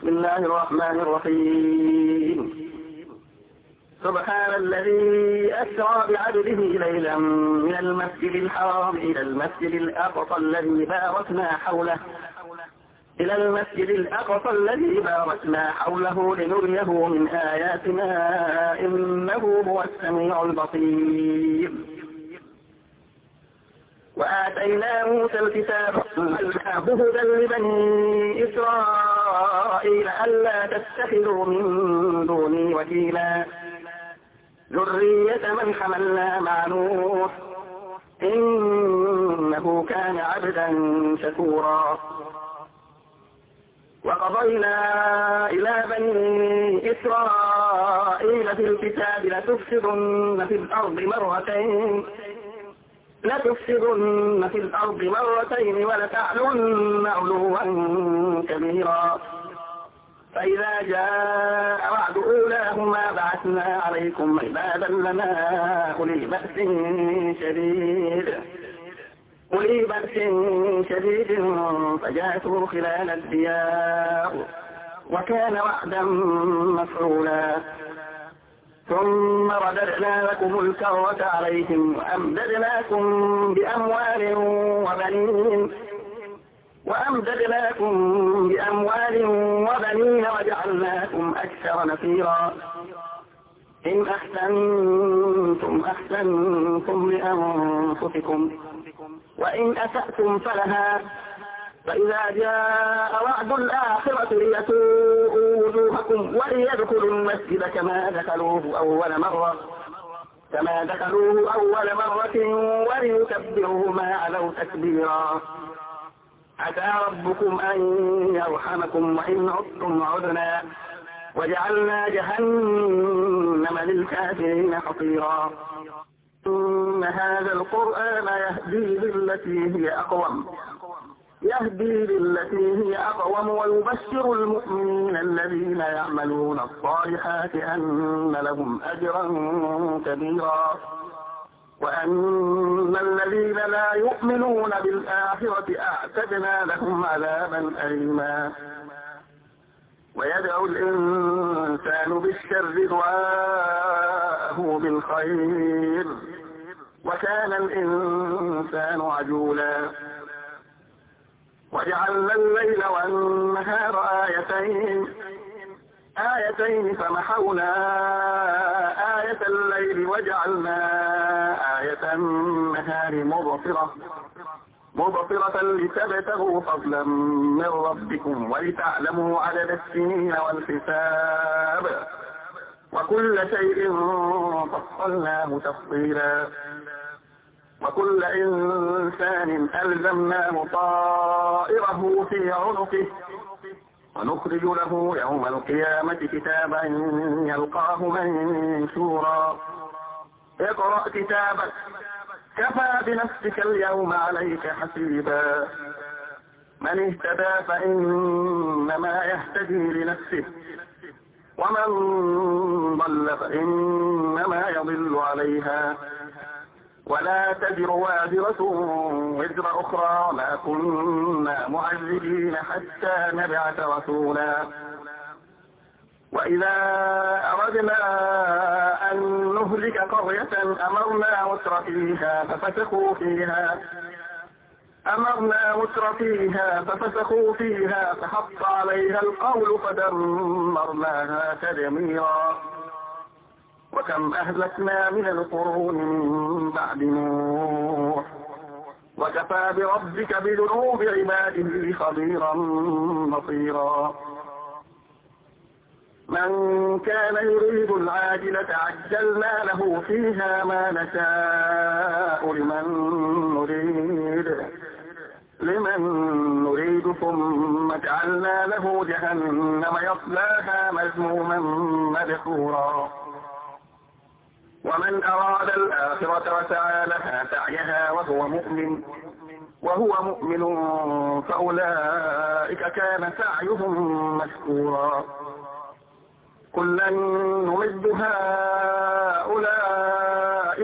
بسم الله الرحمن الرحيم. سبحان الذي أسرى بعبده ليلا من المسجد الحرام إلى المسجد الأقصى الذي باركنا حوله لنريه من آياتنا إنه هو السميع البصير. وآتينا موسى الكتاب هدى لبني إسرائيل ألا تتخذوا من دوني وكيلا ذرية من حملنا مع نوح إنه كان عبدا شكورا. وقضينا إلى بني إسرائيل في الكتاب لتفسدن في الأرض مرتين ولتعلن علوا كبيرا. فإذا جاء وعد أولاهما بعثنا عليكم عبادا لنا أولي بأس شديد فجاسوا خلال الديار وكان وعدا مفعولا. ثم رددنا لكم الكرة عليهم وأمددناكم بأموال وبنين وجعلناكم أكثر نفيرا. إن أحسنتم أحسنتم لأنفسكم وإن أسأتم فلها. فإذا جاء وعد الآخرة ليسوءوا وجوهكم وليدخلوا المسجد كما دخلوه أول مرة وليكبروا ما علوا تكبيرا. عسى ربكم أن يرحمكم وإن عدتم عدنا وجعلنا جهنم للكافرين حصيرا. إن هذا القرآن يهدي للتي هي أقوم ويبشر المؤمنين الذين يعملون الصالحات أن لهم أجرا كبيرا وأن الذين لا يؤمنون بالآخرة أعتدنا لهم عذابا أليما. ويدعو الإنسان بالشر دعاءه بالخير وكان الإنسان عجولا. وجعلنا الليل والنهار آيتين فمحونا آية الليل وجعلنا آية النهار مبصرة لتبتغوا فضلا من ربكم ولتعلموا عدد السنين والحساب وكل شيء فصلناه تفصيلا. وكل إنسان ألزمناه طائره في عنقه ونخرج له يوم القيامة كتابا يلقاه منشورا. اقرأ كتابك كفى بنفسك اليوم عليك حسيبا. من اهتدى فإنما يهتدي لنفسه ومن ضل فإنما يضل عليها ولا تزر وازرة وزر أخرى ما كنا معذبين حتى نبعث رسولا. وإذا أردنا أن نهلك قرية أمرنا متر فيها فحق عليها القول فدمرناها تدميرا. وكم أهلكنا من القرون من بعد نوح وكفى بربك بذنوب عباده خبيرا بصيرا. من كان يريد العاجلة عجلنا له فيها ما نشاء لمن نريد ثم جعلنا له جهنم يصلاها مذموما مدحورا. ومن أراد الآخرة وسعى لها سعيها وهو مؤمن فأولئك كان سعيهم مشكورا. كلا نمد هؤلاء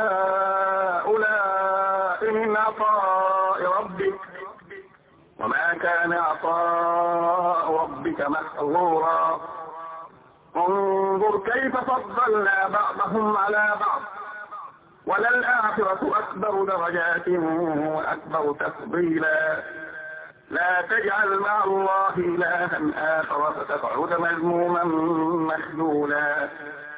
وهؤلاء من عطاء ربك وما كان عطاء ربك ربك محظورا انظر كيف فضلنا بعضهم على بعض وللآخرة أكبر درجات وأكبر تفضيلا لا تجعل مع الله إلها آخر فتقعد مذموما مخذولا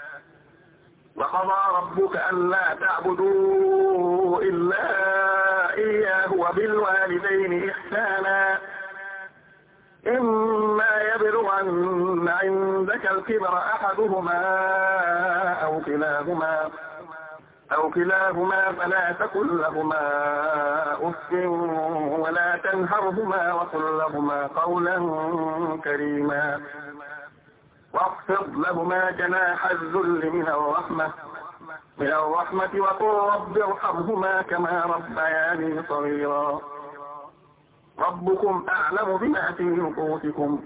وقضى ربك ألا تعبدوا إلا إياه وبالوالدين إحسانا إما يبلغن عندك الكبر أحدهما أو كلاهما فلا تقل لهما أف ولا تنهرهما وقل لهما قولا كريما واخفض لهما جناح الذل من الرحمة وقل رب ارحمهما كما ربياني صغيرا ربكم أعلم بما في نفوسكم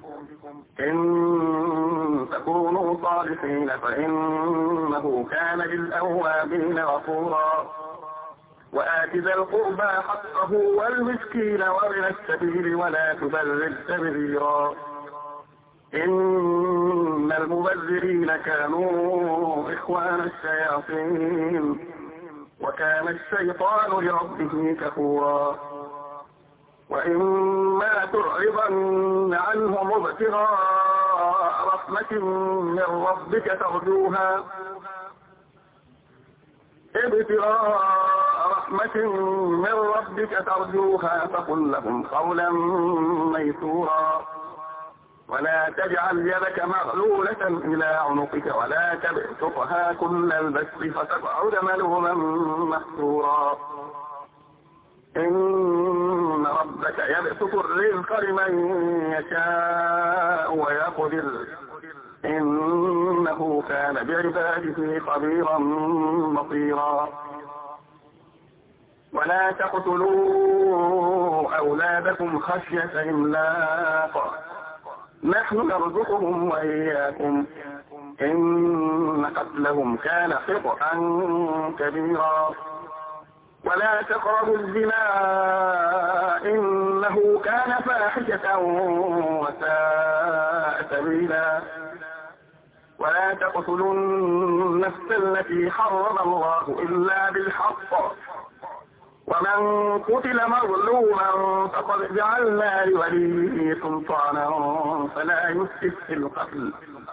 إن تكونوا صالحين فإنه كان للأوابين غفورا وآت ذا القربى حقه والمسكين وابن السبيل ولا تبذر تبذيرا إن المبذرين كانوا إخوان الشياطين وكان الشيطان لربه كفورا وإما تعرضن عنهم ابتغاء رحمة من ربك ترجوها فقل لهم قولا ميسورا ولا تجعل يدك مغلولة إلى عنقك ولا تبسطها كل البسط فتقعد ملوما محسورا إن ربك يبسط الرزق لمن يشاء ويقدر إنه كان بعباده خبيرا بصيرا ولا تقتلوا أولادكم خشية إملاق نحن نرزقهم وإياكم إن قتلهم كان خطأ كبيرا ولا تقربوا الزنا إنه كان فاحشة وساء سبيلا ولا تقتلوا النفس التي حرم الله إلا بالحق ومن قتل مظلوما فقد جعلنا لوليه سلطانا فلا يسرف في القتل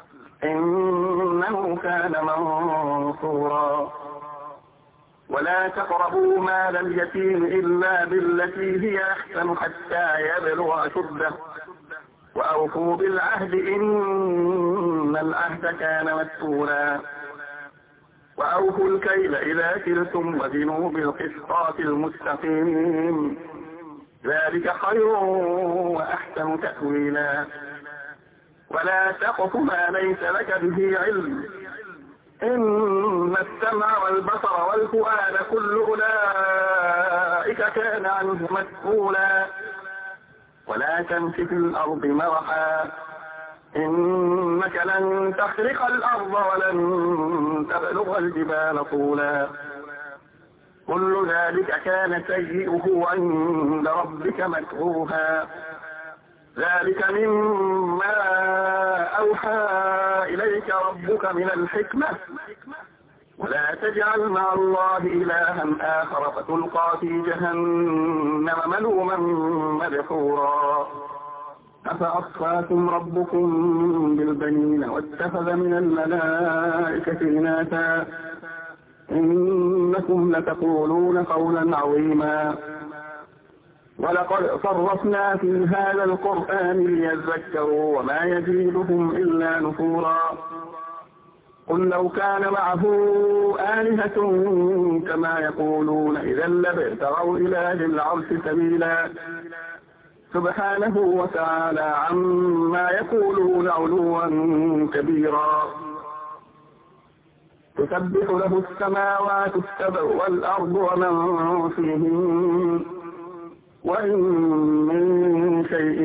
إنه كان منصورا ولا تقربوا مال اليتيم إلا بالتي هي أحسن حتى يبلغ أشده وأوفوا بالعهد إن العهد كان مسؤولا وأوفوا الكيل إذا كلتم وزنوا بالقسطاس المستقيم ذلك خير وأحسن تأويلا ولا تقف ما ليس لك به علم إن السمع والبصر والفؤاد كل أولئك كان عنه مسؤولا ولا تمش في الأرض مرحا إنك لن تخرق الأرض ولن تبلغ الجبال طولا كل ذلك كان سيئه عند ربك مكروها ذلك مما أوحى إليك ربك من الحكمة ولا تجعل مع الله إلها آخر فتلقى في جهنم ملوما مدحورا أفأصفاكم ربكم بالبنين واتخذ من الملائكة إناثا إنكم لتقولون قولا عظيما ولقد صرفنا في هذا القرآن ليذكروا وما يزيدهم إلا نفورا قل لو كان معه آلهة كما يقولون إذا لابتغوا إلى ذي العرش سبيلا سبحانه وتعالى عما يقولون علوا كبيرا تسبح له السماوات السبع والأرض ومن فيهن وإن من شيء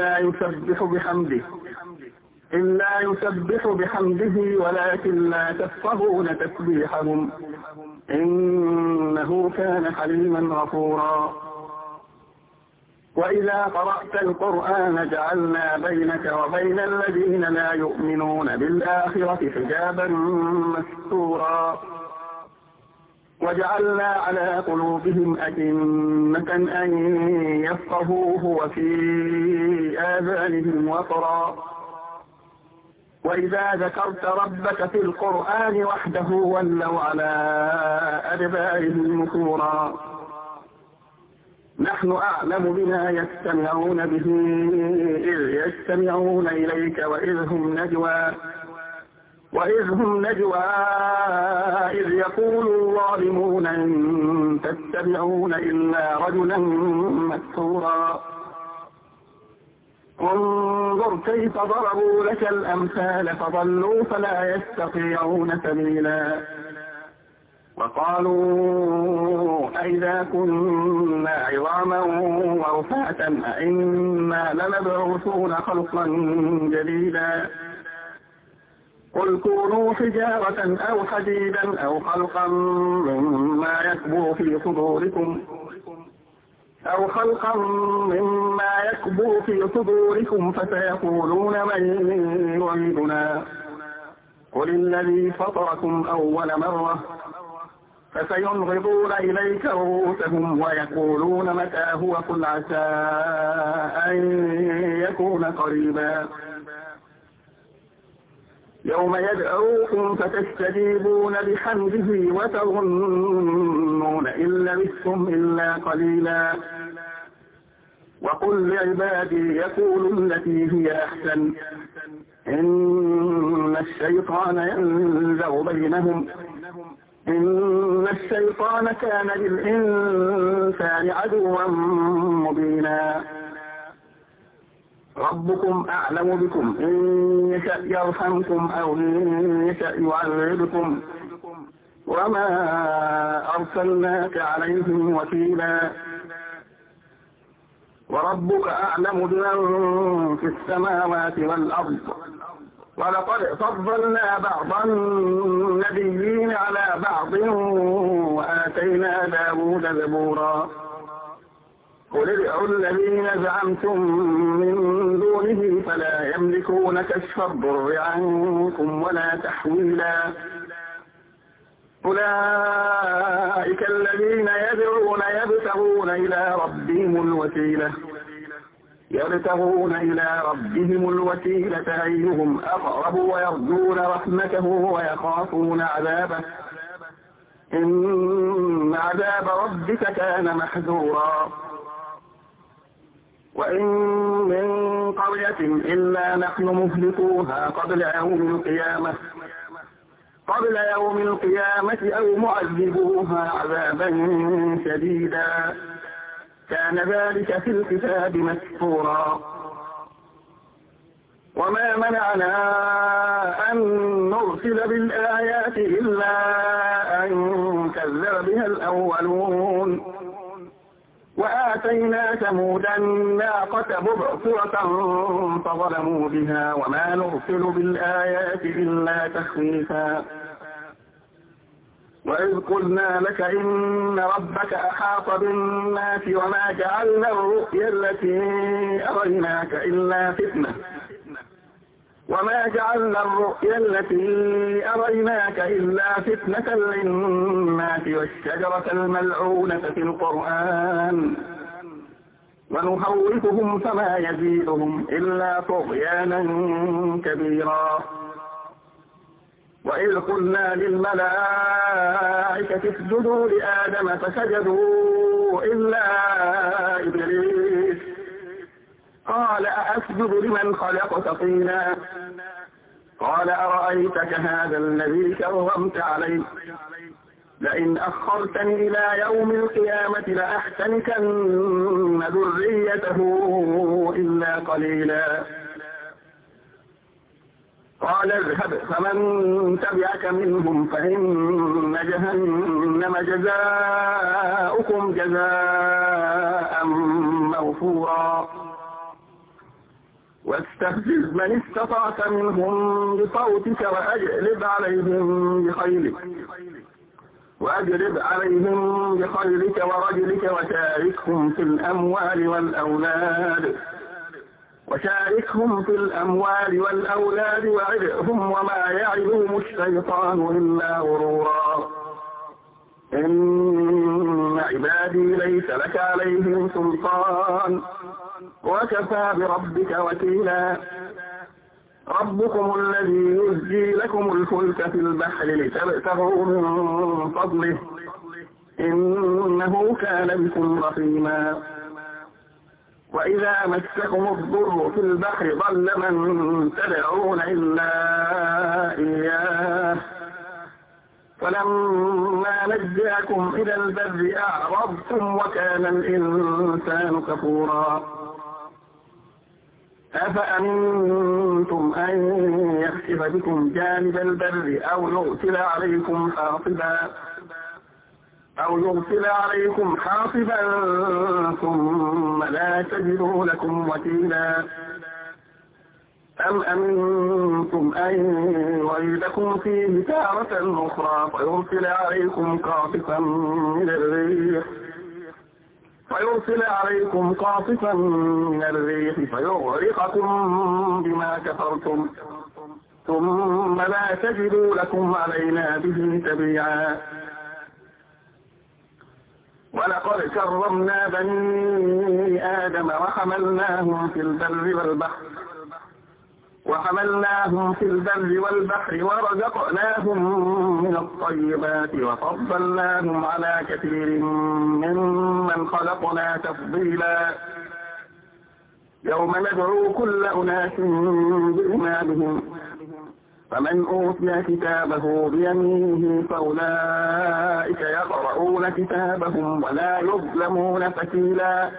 إلا يسبح بحمده ولكن لا تفقهون تسبيحهم إنه كان حليما غفورا وإذا قرأت القرآن جعلنا بينك وبين الذين لا يؤمنون بالآخرة حجابا مستورا وجعلنا على قلوبهم أكنة أن يفقهوه وفي آذانهم وقرا وإذا ذكرت ربك في القرآن وحده ولوا على أدبارهم نفورا نحن أعلم بما يستمعون به إذ يستمعون إليك وإذ هم نجوى إذ يقول الظالمون إن تتبعون إلا رجلا مسحورا انظر كيف ضربوا لك الأمثال فضلوا فلا يستطيعون سبيلا وقالوا أئذا كنا عظاما ورفاتا أئنا لمبعوثون خلقا جديدا قل كونوا حجارة أو حديدا أو خلقا مما يكبر في صدوركم فسيقولون من يعيدنا قل الذي فطركم أول مرة فسينغضون إليك رؤوسهم ويقولون متى هو قل عسى أن يكون قريبا يوم يدعوكم فتستجيبون بحمده وتظنون إن لبثتم إلا قليلا وقل لعبادي يقولوا التي هي أحسن إن الشيطان كان للإنسان عدوا مبينا ربكم أعلم بكم إن يشأ يرحمكم أو إن يشأ يعذبكم وما أرسلناك عليهم وكيلا وربك أعلم بمن في السماوات والأرض ولقد فضلنا بعض النبيين على بعض وآتينا داود زبورا قل ادعوا الذين زعمتم من دونه فلا يملكون كشف الضر عنكم ولا تحويلا أولئك الذين يدعون يبتغون إلى ربهم الوسيلة أيهم أقرب ويرجون رحمته ويخافون عذابه إن عذاب ربك كان محذورا وإن من قرية إلا نحن مهلكوها قبل يوم القيامة أو معذبوها عذابا شديدا كان ذلك في الكتاب مسطورا وما منعنا أن نرسل بالآيات إلا أن كذب بها الأولون وآتينا ثمود الناقة مبصرة فظلموا بها وما نرسل بالآيات إلا تخويفا وإذ قلنا لك إن ربك أحاط بالناس وما جعلنا الرؤيا التي أريناك إلا فتنة للناس والشجرة الملعونة في القرآن ونخوفهم فما يزيدهم إلا طغيانا كبيرا وإذ قلنا للملائكة اسجدوا لآدم فسجدوا إلا إبليس قال أأسجد لمن خلقت طينا قال أرأيتك هذا الذي كرمت علي لئن أخرتني إلى يوم القيامة لأحتنكن ذريته إلا قليلا قال اذهب فمن تبعك منهم فإن جهنم جزاؤكم جزاء موفورا واستفزز من استطعت منهم بصوتك وأجلب عليهم بخيلك وأجلب عليهم بخيلك ورجلك وشاركهم في الأموال والأولاد وعدهم وما يعدهم الشيطان إلا غرورا. إن عبادي ليس لك عليهم سلطان وكفى بربك وكيلا. ربكم الذي يزجي لكم الفلك في البحر لتبتغوا من فضله إنه كان بكم رحيما. وإذا مسكم الضر في البحر ضل من تدعون إلا إياه فلما نجاكم إلى البر أعرضتم وكان الإنسان كفورا. أفأمنتم أن يخسف بكم جانب البر أو يرسل عليكم حاصبا ثم لا تجدوا لكم وكيلا. أم أمنتم أن يعيدكم فيه تارة أخرى فيرسل عليكم قاصفا من الريح فيغرقكم بما كفرتم ثم لا تجدوا لكم علينا به تبيعا. ولقد كرمنا بني آدم وحملناهم في البر والبحر ورزقناهم من الطيبات وفضلناهم على كثير ممن خلقنا تفضيلا. يوم ندعو كل أناس بإمامهم فمن أوتي كتابه بيمينه فأولئك يقرؤون كتابهم ولا يظلمون فتيلا.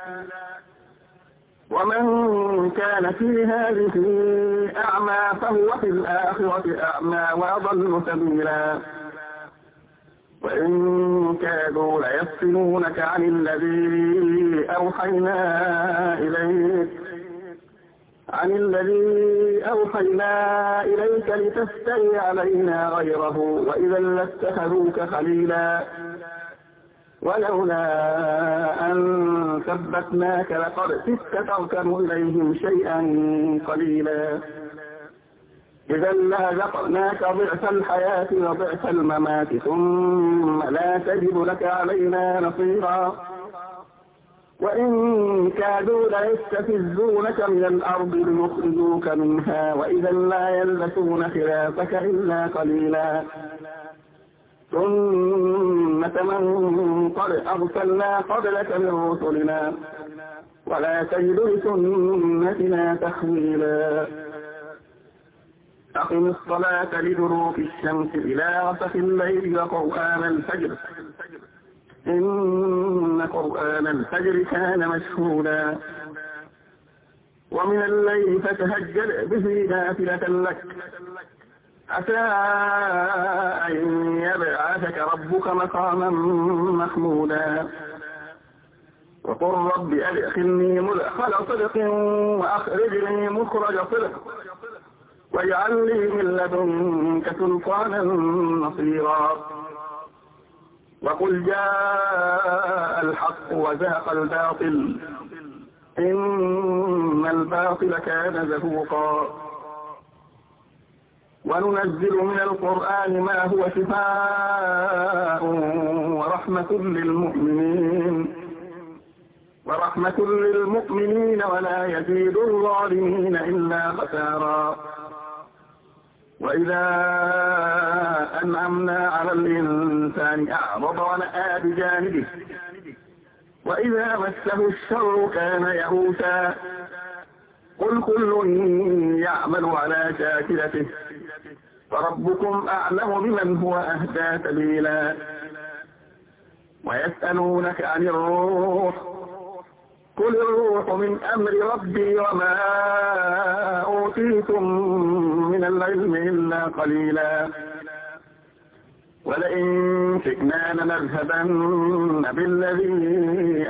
ومن كان في هذه أعمى فهو في الآخرة أعمى وأضل سبيلا. وإن كادوا ليفتنونك عن الذي أوحينا إليك لتفتري علينا غيره وإذا لاتخذوك خليلا. ولولا أن ثبتناك لقد كدت تركن إليهم شيئا قليلا. إذا لأذقناك ضعف الحياة وضعف الممات ثم لا تجد لك علينا نصيرا. وإن كادوا ليستفزونك من الأرض ليخرجوك منها وإذا لا يلبثون خلافك إلا قليلا. ثم من قد أرسلنا قبلك من رسلنا ولا تجد لسنتنا تحويلا. أقم الصلاة لدلوك الشمس إلى غسق الليل وقرآن الفجر إن قرآن الفجر كان مشهودا. ومن الليل فتهجد به نافلة لك عسى أن يبعثك ربك مقاما محمودا. وقل رب أدخلني مدخل صدق وأخرجني مخرج صدق واجعل لي من لدنك سلطانا نصيرا. وقل جاء الحق وزهق الباطل إن الباطل كان زهوقا. وننزل من القرآن ما هو شفاء ورحمة للمؤمنين ولا يزيد الظالمين إلا خسارا. وإذا أنعمنا على الإنسان أعرض ونأى بجانبه وإذا مسه الشر كان يئوسا. قل كل يعمل على شاكلته فربكم أعلم بمن هو أهدى سبيلا. ويسألونك عن الروح قل الروح من أمر ربي وما أوتيتم من العلم إلا قليلا. ولئن شئنا لنذهبن بالذي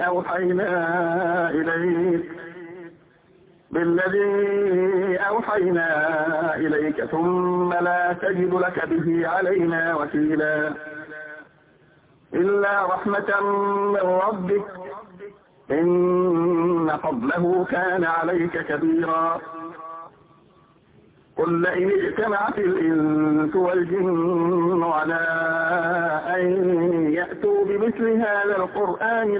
أوحينا إليك ثم لا تجد لك به علينا وكيلا. إلا رحمة من ربك إن فضله كان عليك كبيرا. قل لئن اجتمعت الإنس والجن على أن يأتوا بمثل هذا القرآن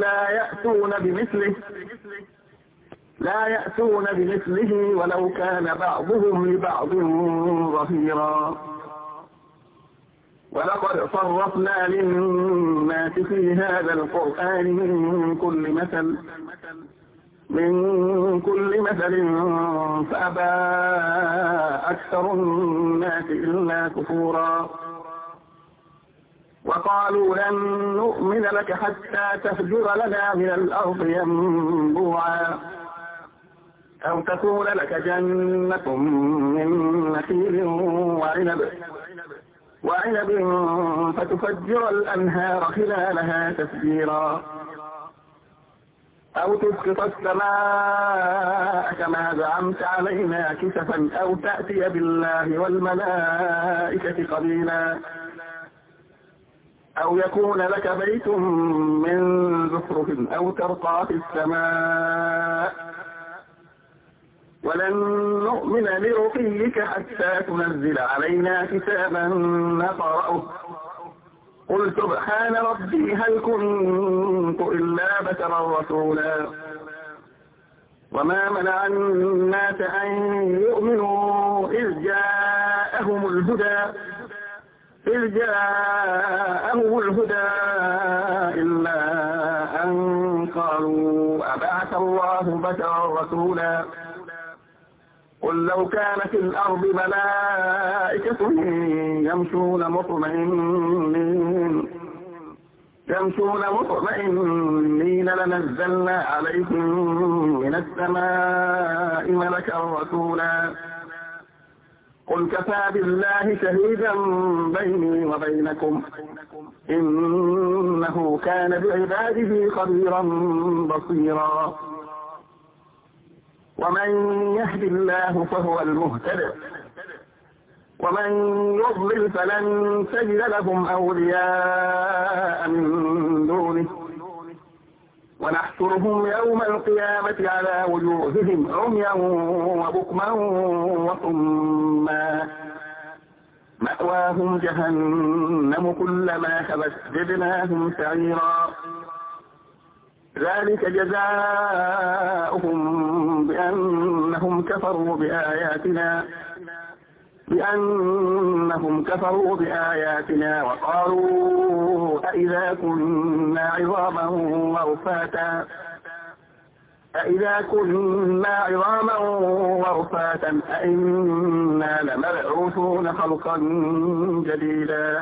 لا يأتون بمثله ولو كان بعضهم لبعض ظهيرا. ولقد صرفنا للناس في هذا القرآن من كل مثل فأبى أكثر الناس إلا كفورا. وقالوا لن نؤمن لك حتى تفجر لنا من الأرض ينبوعا أو تكون لك جنة من نخيل وعنب فتفجر الأنهار خلالها تفجيرا أو تسقط السماء كما زعمت علينا كسفا أو تأتي بالله والملائكة قبيلا أو يكون لك بيت من زخرف أو ترقى في السماء ولن نؤمن لرقيك حتى تنزل علينا كتابا نقرأه قل سبحان ربي هل كنت إلا بشرا رسولا. وما منع الناس أن يؤمنوا إذ جاءهم الهدى إلا أن قالوا أبعث الله بشرا رسولا. قل لو كان في الأرض ملائكة يمشون مطمئنين لنزلنا عليهم من السماء ملكا رسولا. قل كفى بالله شهيدا بيني وبينكم إنه كان بعباده خبيرا بصيرا. ومن يهد الله فهو المهتد ومن يضلل فلن تجد لهم أولياء من دونه ونحشرهم يوم القيامة على وجوههم عميا وبكما وصما مأواهم جهنم كلما خبت زدناهم سعيرا. ذلك جزاؤهم بأنهم كفروا بآياتنا وقالوا أإذا كنا عظاما ورفاتا أإنا لمبعوثون خلقا جديدا.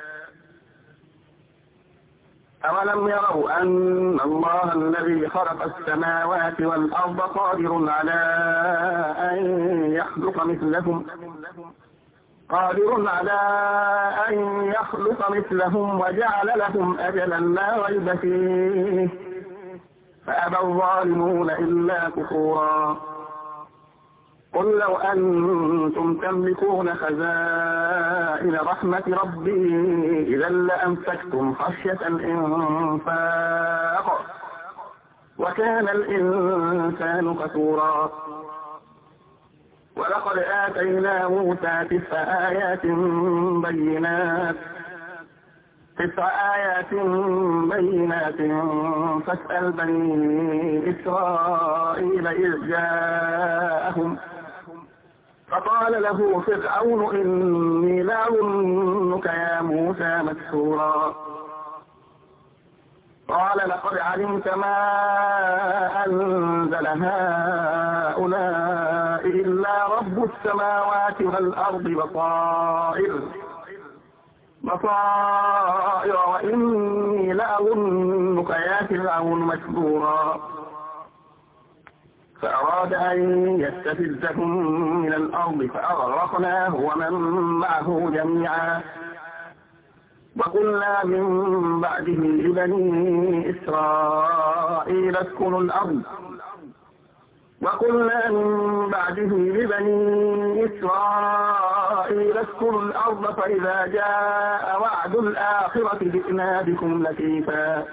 أولم يروا أن الله الذي خلق السماوات والأرض قادر على أن يخلق مثلهم وجعل لهم أجلا لا ريب فيه فأبى الظالمون إلا كفورا. قل لو أنتم تملكون خزائن رحمة ربي إذا لأمسكتم خشية الإنفاق وكان الإنسان كفورا. ولقد آتينا موسى 9 آيات بينات فاسأل بني إسرائيل إذ جاءهم فقال له فرعون إني لأظنك يا موسى مسحورا. قال لقد علمت ما أنزل هؤلاء إلا رب السماوات والأرض بصائر وإني لأظنك يا فرعون مسحورا. فأراد أن يستفزهم من الأرض فأغرقناه ومن معه جميعا. وقلنا من بعده لبني إسرائيل اسكنوا وقيل اسكنوا الأرض فإذا جاء وعد الآخرة جئنا بكم لفيفا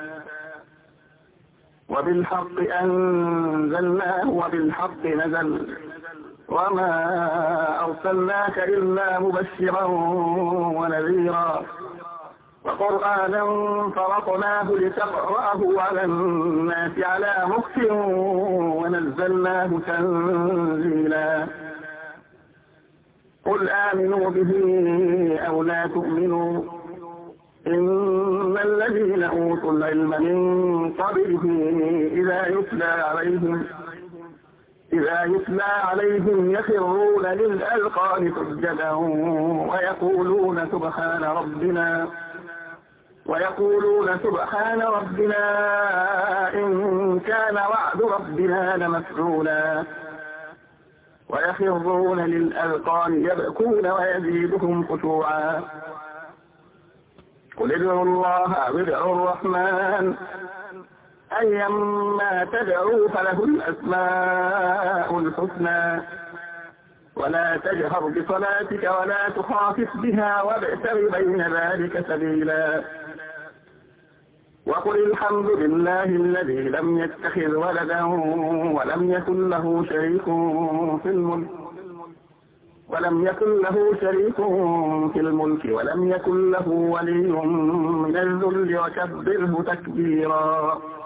وبالحق أنزلناه وبالحق نزل وما أرسلناك إلا مبشرا ونذيرا وقرآنا فرقناه لتقرأه على الناس على مكث ونزلناه تنزيلا قل آمنوا به أو لا تؤمنوا إن الذين أوتوا العلم من قبله إذا يتلى عليهم يخرون للأذقان سجدا ويقولون سبحان ربنا إن كان وعد ربنا لمفعولا ويخرون للأذقان يبكون ويزيدهم خشوعا قل ادعوا الله أو ادعوا الرحمن أيما تدعوا فله الأسماء الحسنى ولا تجهر بصلاتك ولا تخافت بها وابتغ بين ذلك سبيلا وقل الحمد لله الذي لم يتخذ ولدا ولم يكن له شريك في الملك ولم يكن له ولي من الذل وكبره تكبيرا